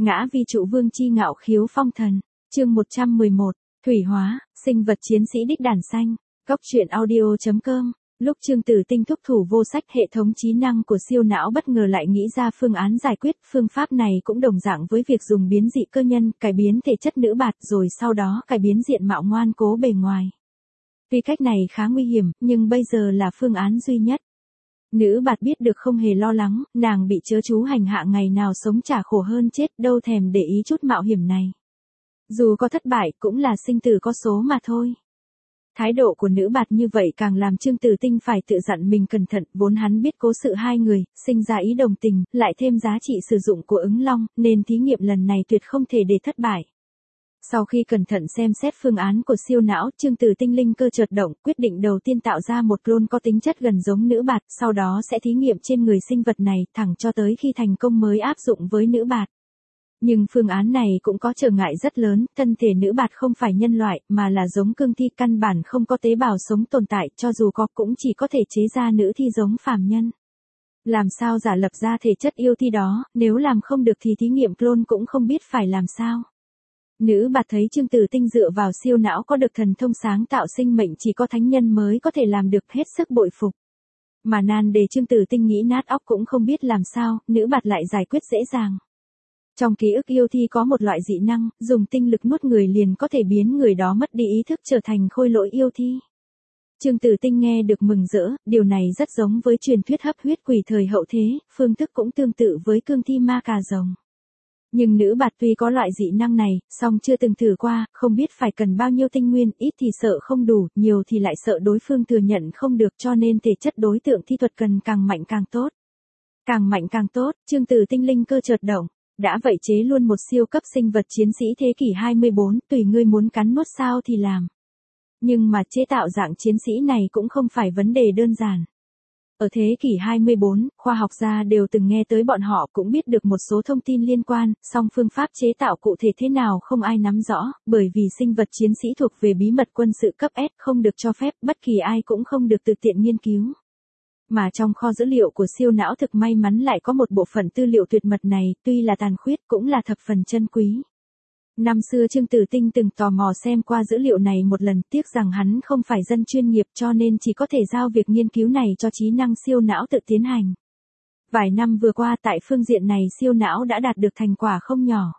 Ngã vi trụ vương chi ngạo khiếu phong thần. Chương 111. Thủy hóa, sinh vật chiến sĩ đích đàn xanh. Góc truyện audio.com. Lúc Trương Tử Tinh thúc thủ vô sách, hệ thống trí năng của siêu não bất ngờ lại nghĩ ra phương án giải quyết. Phương pháp này cũng đồng dạng với việc dùng biến dị cơ nhân, cải biến thể chất nữ bạt rồi sau đó cải biến diện mạo ngoan cố bề ngoài. Tuy cách này khá nguy hiểm, nhưng bây giờ là phương án duy nhất. Nữ bạt biết được không hề lo lắng, nàng bị chớ chú hành hạ ngày nào sống chả khổ hơn chết, đâu thèm để ý chút mạo hiểm này. Dù có thất bại cũng là sinh tử có số mà thôi. Thái độ của nữ bạt như vậy càng làm Trương Tử Tinh phải tự dặn mình cẩn thận, vốn hắn biết cố sự hai người, sinh ra ý đồng tình, lại thêm giá trị sử dụng của ứng long, nên thí nghiệm lần này tuyệt không thể để thất bại. Sau khi cẩn thận xem xét phương án của siêu não, Trương Tử Tinh linh cơ chợt động, quyết định đầu tiên tạo ra một clone có tính chất gần giống nữ bạt, sau đó sẽ thí nghiệm trên người sinh vật này, thẳng cho tới khi thành công mới áp dụng với nữ bạt. Nhưng phương án này cũng có trở ngại rất lớn, thân thể nữ bạt không phải nhân loại, mà là giống cương thi, căn bản không có tế bào sống tồn tại, cho dù có cũng chỉ có thể chế ra nữ thi giống phàm nhân. Làm sao giả lập ra thể chất yêu thi đó, nếu làm không được thì thí nghiệm clone cũng không biết phải làm sao. Nữ bạt thấy Trương Tử Tinh dựa vào siêu não có được thần thông sáng tạo sinh mệnh chỉ có thánh nhân mới có thể làm được, hết sức bội phục. Mà nan đề Trương Tử Tinh nghĩ nát óc cũng không biết làm sao, nữ bạt lại giải quyết dễ dàng. Trong ký ức yêu thi có một loại dị năng, dùng tinh lực nuốt người liền có thể biến người đó mất đi ý thức trở thành khôi lỗi yêu thi. Trương Tử Tinh nghe được mừng rỡ, điều này rất giống với truyền thuyết hấp huyết quỷ thời hậu thế, phương thức cũng tương tự với cương thi ma cà rồng. Nhưng nữ bạt tuy có loại dị năng này, song chưa từng thử qua, không biết phải cần bao nhiêu tinh nguyên, ít thì sợ không đủ, nhiều thì lại sợ đối phương thừa nhận không được, cho nên thể chất đối tượng thi thuật cần càng mạnh càng tốt. Càng mạnh càng tốt, Trương Tử Tinh linh cơ chợt động. Đã vậy chế luôn một siêu cấp sinh vật chiến sĩ thế kỷ 24, tùy ngươi muốn cắn nuốt sao thì làm. Nhưng mà chế tạo dạng chiến sĩ này cũng không phải vấn đề đơn giản. Ở thế kỷ 24, khoa học gia đều từng nghe tới bọn họ, cũng biết được một số thông tin liên quan, song phương pháp chế tạo cụ thể thế nào không ai nắm rõ, bởi vì sinh vật chiến sĩ thuộc về bí mật quân sự cấp S, không được cho phép, bất kỳ ai cũng không được tự tiện nghiên cứu. Mà trong kho dữ liệu của siêu não thực may mắn lại có một bộ phận tư liệu tuyệt mật này, tuy là tàn khuyết cũng là thập phần chân quý. Năm xưa Trương Tử Tinh từng tò mò xem qua dữ liệu này một lần, tiếc rằng hắn không phải dân chuyên nghiệp cho nên chỉ có thể giao việc nghiên cứu này cho trí năng siêu não tự tiến hành. Vài năm vừa qua tại phương diện này siêu não đã đạt được thành quả không nhỏ.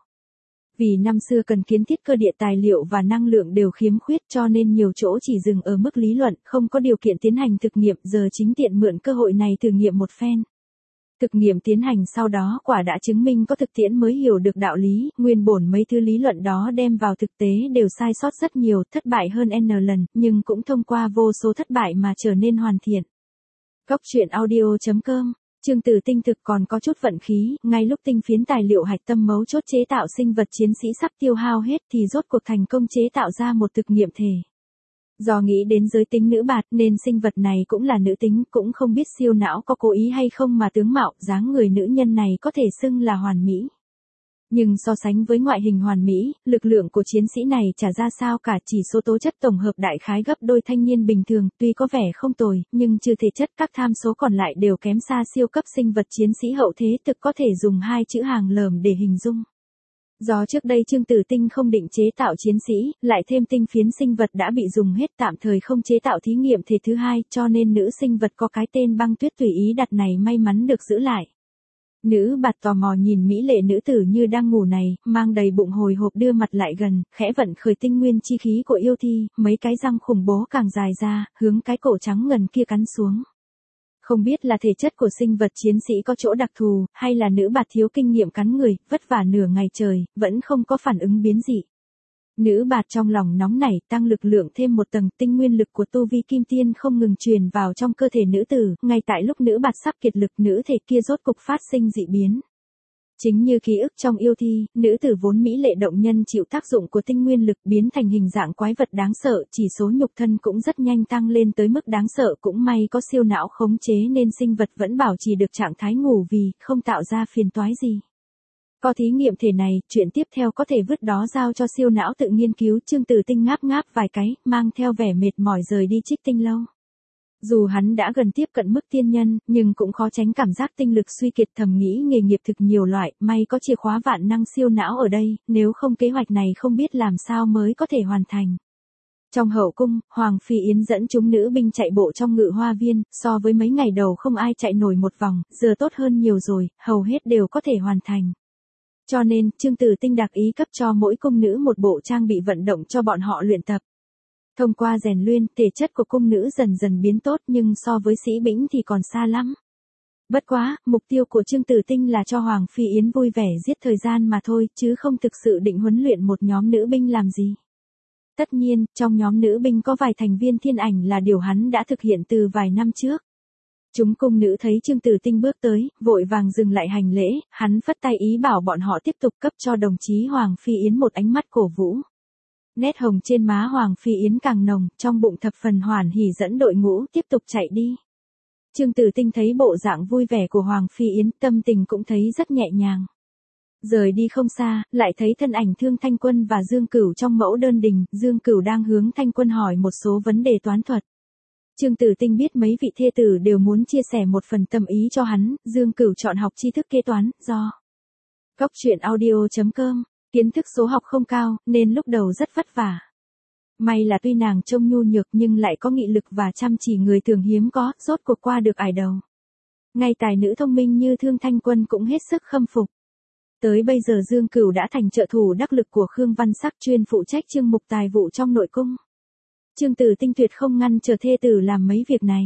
Vì năm xưa cần kiến thiết cơ địa tài liệu và năng lượng đều khiếm khuyết cho nên nhiều chỗ chỉ dừng ở mức lý luận, không có điều kiện tiến hành thực nghiệm, giờ chính tiện mượn cơ hội này thử nghiệm một phen. Thực nghiệm tiến hành sau đó quả đã chứng minh có thực tiễn mới hiểu được đạo lý, nguyên bổn mấy thứ lý luận đó đem vào thực tế đều sai sót rất nhiều, thất bại hơn N lần, nhưng cũng thông qua vô số thất bại mà trở nên hoàn thiện. Góc truyện audio.com. Trương Tử Tinh thực còn có chút vận khí, ngay lúc tinh phiến tài liệu hạch tâm mấu chốt chế tạo sinh vật chiến sĩ sắp tiêu hao hết thì rốt cuộc thành công chế tạo ra một thực nghiệm thể. Do nghĩ đến giới tính nữ bạt nên sinh vật này cũng là nữ tính, cũng không biết siêu não có cố ý hay không mà tướng mạo, dáng người nữ nhân này có thể xưng là hoàn mỹ. Nhưng so sánh với ngoại hình hoàn mỹ, lực lượng của chiến sĩ này chả ra sao cả, chỉ số tố chất tổng hợp đại khái gấp đôi thanh niên bình thường, tuy có vẻ không tồi, nhưng trừ thể chất các tham số còn lại đều kém xa siêu cấp sinh vật chiến sĩ hậu thế thực, có thể dùng hai chữ hàng lởm để hình dung. Do trước đây Trương Tử Tinh không định chế tạo chiến sĩ, lại thêm tinh phiến sinh vật đã bị dùng hết, tạm thời không chế tạo thí nghiệm thể thứ hai, cho nên nữ sinh vật có cái tên Băng Tuyết tùy ý đặt này may mắn được giữ lại. Nữ bạt tò mò nhìn mỹ lệ nữ tử như đang ngủ này, mang đầy bụng hồi hộp đưa mặt lại gần, khẽ vận khởi tinh nguyên chi khí của yêu thi, mấy cái răng khủng bố càng dài ra, hướng cái cổ trắng ngần kia cắn xuống. Không biết là thể chất của sinh vật chiến sĩ có chỗ đặc thù, hay là nữ bạt thiếu kinh nghiệm cắn người, vất vả nửa ngày trời, vẫn không có phản ứng biến dị. Nữ bạt trong lòng nóng nảy, tăng lực lượng thêm một tầng, tinh nguyên lực của tu vi kim tiên không ngừng truyền vào trong cơ thể nữ tử, ngay tại lúc nữ bạt sắp kiệt lực, nữ thể kia rốt cục phát sinh dị biến. Chính như ký ức trong yêu thi, nữ tử vốn mỹ lệ động nhân chịu tác dụng của tinh nguyên lực biến thành hình dạng quái vật đáng sợ, chỉ số nhục thân cũng rất nhanh tăng lên tới mức đáng sợ, cũng may có siêu não khống chế nên sinh vật vẫn bảo trì được trạng thái ngủ vì không tạo ra phiền toái gì. Có thí nghiệm thể này, chuyện tiếp theo có thể vứt đó giao cho siêu não tự nghiên cứu. Trương Tử Tinh ngáp ngáp vài cái, mang theo vẻ mệt mỏi rời đi Trích Tinh lâu. Dù hắn đã gần tiếp cận mức tiên nhân, nhưng cũng khó tránh cảm giác tinh lực suy kiệt, thầm nghĩ nghề nghiệp thực nhiều loại, may có chìa khóa vạn năng siêu não ở đây, nếu không kế hoạch này không biết làm sao mới có thể hoàn thành. Trong hậu cung, Hoàng Phi Yến dẫn chúng nữ binh chạy bộ trong ngự hoa viên, so với mấy ngày đầu không ai chạy nổi một vòng, giờ tốt hơn nhiều rồi, hầu hết đều có thể hoàn thành. Cho nên, Chương Tử Tinh đặc ý cấp cho mỗi cung nữ một bộ trang bị vận động cho bọn họ luyện tập. Thông qua rèn luyện, thể chất của cung nữ dần dần biến tốt nhưng so với sĩ bĩnh thì còn xa lắm. Bất quá, mục tiêu của Chương Tử Tinh là cho Hoàng Phi Yến vui vẻ giết thời gian mà thôi, chứ không thực sự định huấn luyện một nhóm nữ binh làm gì. Tất nhiên, trong nhóm nữ binh có vài thành viên thiên ảnh là điều hắn đã thực hiện từ vài năm trước. Chúng cung nữ thấy Chương Tử Tinh bước tới, vội vàng dừng lại hành lễ, hắn phất tay ý bảo bọn họ tiếp tục cấp cho đồng chí Hoàng Phi Yến một ánh mắt cổ vũ. Nét hồng trên má Hoàng Phi Yến càng nồng, trong bụng thập phần hoan hỉ dẫn đội ngũ tiếp tục chạy đi. Chương Tử Tinh thấy bộ dạng vui vẻ của Hoàng Phi Yến, tâm tình cũng thấy rất nhẹ nhàng. Rời đi không xa, lại thấy thân ảnh Thương Thanh Quân và Dương Cửu trong mẫu đơn đình, Dương Cửu đang hướng Thanh Quân hỏi một số vấn đề toán thuật. Chương Tử Tinh biết mấy vị thê tử đều muốn chia sẻ một phần tâm ý cho hắn, Dương Cửu chọn học tri thức kế toán, do Cóc Truyện Audio.com, kiến thức số học không cao, nên lúc đầu rất vất vả. May là tuy nàng trông nhu nhược nhưng lại có nghị lực và chăm chỉ người thường hiếm có, rốt cuộc qua được ải đầu. Ngay tài nữ thông minh như Thương Thanh Quân cũng hết sức khâm phục. Tới bây giờ Dương Cửu đã thành trợ thủ đắc lực của Khương Văn Sắc, chuyên phụ trách chương mục tài vụ trong nội cung. Chương Tử Tinh tuyệt không ngăn chờ thê tử làm mấy việc này.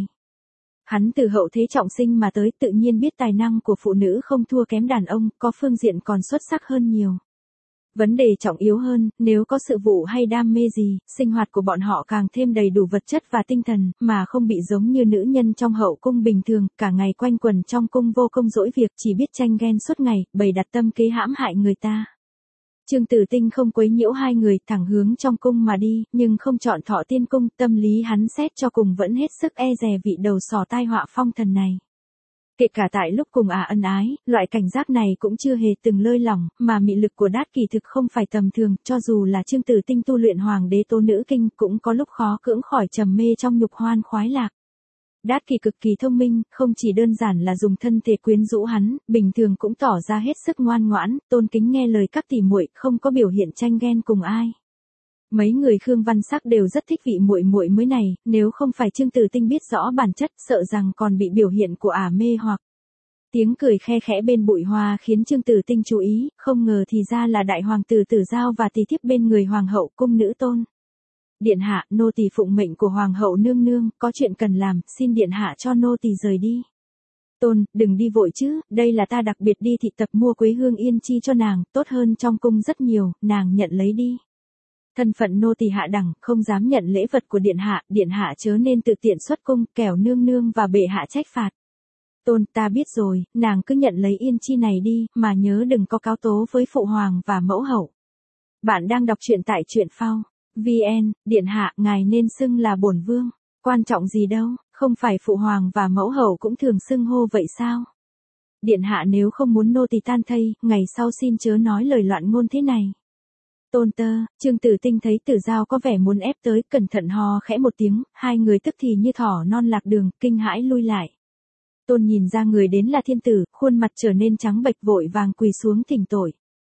Hắn từ hậu thế trọng sinh mà tới, tự nhiên biết tài năng của phụ nữ không thua kém đàn ông, có phương diện còn xuất sắc hơn nhiều. Vấn đề trọng yếu hơn, nếu có sự vụ hay đam mê gì, sinh hoạt của bọn họ càng thêm đầy đủ vật chất và tinh thần, mà không bị giống như nữ nhân trong hậu cung bình thường, cả ngày quanh quẩn trong cung vô công dỗi việc, chỉ biết tranh ghen suốt ngày, bày đặt tâm kế hãm hại người ta. Chương Tử Tinh không quấy nhiễu hai người, thẳng hướng trong cung mà đi, nhưng không chọn Thọ Tiên cung, tâm lý hắn xét cho cùng vẫn hết sức e dè vị đầu sỏ tai họa phong thần này. Kể cả tại lúc cùng ân ái, loại cảnh giác này cũng chưa hề từng lơi lỏng, mà mị lực của Đát Kỳ thực không phải tầm thường, cho dù là Chương Tử Tinh tu luyện Hoàng đế tố nữ kinh cũng có lúc khó cưỡng khỏi trầm mê trong nhục hoan khoái lạc. Đát Kỳ cực kỳ thông minh, không chỉ đơn giản là dùng thân thể quyến rũ hắn, bình thường cũng tỏ ra hết sức ngoan ngoãn, tôn kính nghe lời các tỷ muội, không có biểu hiện tranh ghen cùng ai. Mấy người Khương Văn Sắc đều rất thích vị muội muội mới này, nếu không phải Chương Tử Tinh biết rõ bản chất, sợ rằng còn bị biểu hiện của mê hoặc. Tiếng cười khe khẽ bên bụi hoa khiến Chương Tử Tinh chú ý, không ngờ thì ra là đại hoàng tử Tử Giao và tỳ thiếp bên người hoàng hậu cung nữ Tôn. Điện hạ, nô tỳ phụng mệnh của hoàng hậu nương nương, có chuyện cần làm, xin điện hạ cho nô tỳ rời đi. Tôn, đừng đi vội chứ, đây là ta đặc biệt đi thị tập mua quế hương yên chi cho nàng, tốt hơn trong cung rất nhiều, nàng nhận lấy đi. Thân phận nô tỳ hạ đẳng, không dám nhận lễ vật của điện hạ chớ nên tự tiện xuất cung, kẻo nương nương và bệ hạ trách phạt. Tôn, ta biết rồi, nàng cứ nhận lấy yên chi này đi, mà nhớ đừng có cáo tố với phụ hoàng và mẫu hậu. Bạn đang đọc truyện tại truyện phao VN, điện hạ, ngài nên xưng là bổn vương, quan trọng gì đâu, không phải phụ hoàng và mẫu hậu cũng thường xưng hô vậy sao? Điện hạ nếu không muốn nô tỳ tan thây, ngày sau xin chớ nói lời loạn ngôn thế này. Tôn tơ, Chương Tử Tinh thấy Tử Giao có vẻ muốn ép tới, cẩn thận hò khẽ một tiếng, hai người tức thì như thỏ non lạc đường, kinh hãi lui lại. Tôn nhìn ra người đến là thiên tử, khuôn mặt trở nên trắng bệch, vội vàng quỳ xuống thỉnh tội.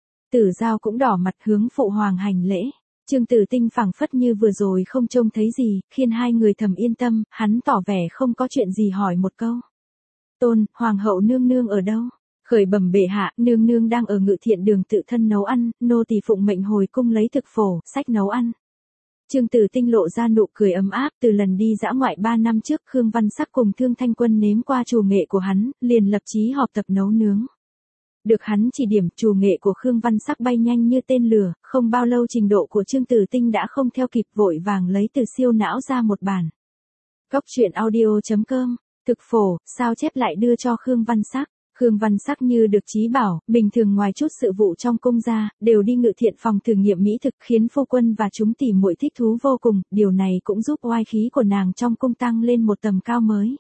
Tử Giao cũng đỏ mặt hướng phụ hoàng hành lễ. Chương Tử Tinh phảng phất như vừa rồi không trông thấy gì, khiến hai người thầm yên tâm, hắn tỏ vẻ không có chuyện gì hỏi một câu. Tôn, hoàng hậu nương nương ở đâu? Khởi bẩm bệ hạ, nương nương đang ở Ngự Thiện đường tự thân nấu ăn, nô tỳ phụng mệnh hồi cung lấy thực phổ, sách nấu ăn. Chương Tử Tinh lộ ra nụ cười ấm áp, từ lần đi dã ngoại 3 năm trước Khương Văn Sắc cùng Thương Thanh Quân nếm qua trù nghệ của hắn, liền lập chí họp tập nấu nướng. Được hắn chỉ điểm, trù nghệ của Khương Văn Sắc bay nhanh như tên lửa, không bao lâu trình độ của Chương Tử Tinh đã không theo kịp, vội vàng lấy từ siêu não ra một bản. Cóc Truyện Audio.com, thực phổ, sao chép lại đưa cho Khương Văn Sắc. Khương Văn Sắc như được chí bảo, bình thường ngoài chút sự vụ trong cung ra, đều đi Ngự Thiện phòng thử nghiệm mỹ thực, khiến phu quân và chúng tỷ muội thích thú vô cùng, điều này cũng giúp oai khí của nàng trong cung tăng lên một tầm cao mới.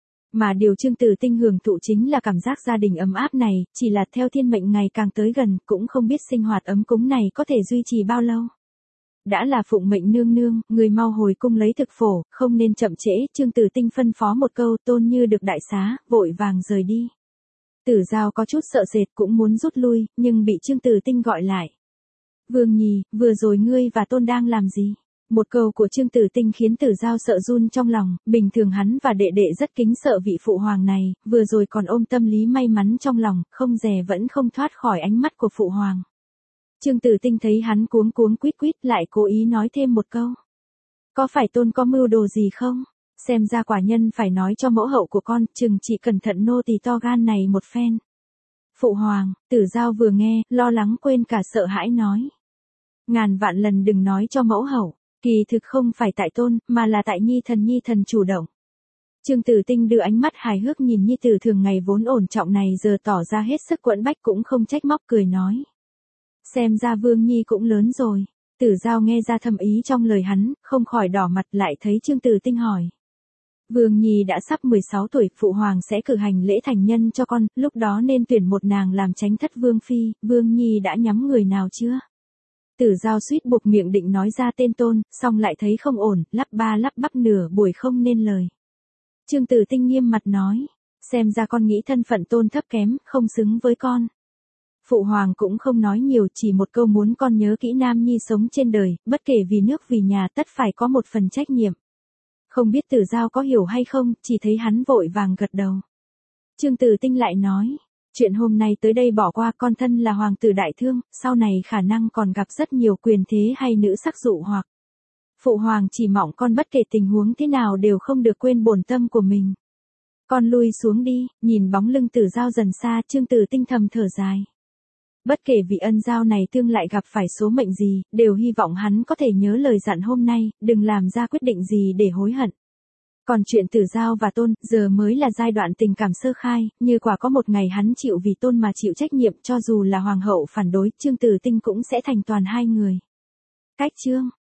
Mà điều Chương Tử Tinh hưởng thụ chính là cảm giác gia đình ấm áp này, chỉ là theo thiên mệnh ngày càng tới gần, cũng không biết sinh hoạt ấm cúng này có thể duy trì bao lâu. đã là phụng mệnh nương nương, người mau hồi cung lấy thực phổ, không nên chậm trễ. Trương Tử Tinh phân phó một câu, Tôn Như được đại xá, vội vàng rời đi. Tử Giao có chút sợ sệt cũng muốn rút lui, nhưng bị Trương Tử Tinh gọi lại. Vương Nhi, vừa rồi ngươi và Tôn đang làm gì? Một câu của Trương Tử Tinh khiến Tử Giao sợ run trong lòng, bình thường hắn và đệ đệ rất kính sợ vị phụ hoàng này, vừa rồi còn ôm tâm lý may mắn trong lòng, không dè vẫn không thoát khỏi ánh mắt của phụ hoàng. Trương Tử Tinh thấy hắn cuống cuống quýt quýt lại cố ý nói thêm một câu. Có phải Tôn có mưu đồ gì không? Xem ra quả nhân phải nói cho mẫu hậu của con, chừng chỉ cẩn thận nô tỳ to gan này một phen. Phụ hoàng, Tử Giao vừa nghe, lo lắng quên cả sợ hãi nói. Ngàn vạn lần đừng nói cho mẫu hậu, kỳ thực không phải tại Tôn, mà là tại Nhi thần chủ động. Trương Tử Tinh đưa ánh mắt hài hước nhìn Nhi tử thường ngày vốn ổn trọng này giờ tỏ ra hết sức quẫn bách cũng không trách móc cười nói. Xem ra Vương Nhi cũng lớn rồi. Tử Giao nghe ra thâm ý trong lời hắn, không khỏi đỏ mặt lại thấy Trương Tử Tinh hỏi. Vương Nhi đã sắp 16 tuổi, phụ hoàng sẽ cử hành lễ thành nhân cho con, lúc đó nên tuyển một nàng làm chánh thất vương phi, Vương Nhi đã nhắm người nào chưa? Tử Giao suýt buộc miệng định nói ra tên Tôn, xong lại thấy không ổn, lắp ba lắp bắp nửa buổi không nên lời. Trương Tử Tinh nghiêm mặt nói, xem ra con nghĩ thân phận Tôn thấp kém, không xứng với con. Phụ hoàng cũng không nói nhiều, chỉ một câu muốn con nhớ kỹ Nam Nhi sống trên đời, bất kể vì nước vì nhà tất phải có một phần trách nhiệm. Không biết Tử Giao có hiểu hay không, chỉ thấy hắn vội vàng gật đầu. Trương Tử Tinh lại nói, chuyện hôm nay tới đây bỏ qua, con thân là hoàng tử đại thương, sau này khả năng còn gặp rất nhiều quyền thế hay nữ sắc dụ hoặc. Phụ hoàng chỉ mong con bất kể tình huống thế nào đều không được quên bổn tâm của mình. Con lui xuống đi, nhìn bóng lưng Tử Giao dần xa, Trương Tử Tinh thầm thở dài. Bất kể vị ân giao này tương lại gặp phải số mệnh gì, đều hy vọng hắn có thể nhớ lời dặn hôm nay, đừng làm ra quyết định gì để hối hận. Còn chuyện Tử Giao và Tôn, giờ mới là giai đoạn tình cảm sơ khai, như quả có một ngày hắn chịu vì Tôn mà chịu trách nhiệm, cho dù là hoàng hậu phản đối, Trương Tử Tinh cũng sẽ thành toàn hai người. Cách chương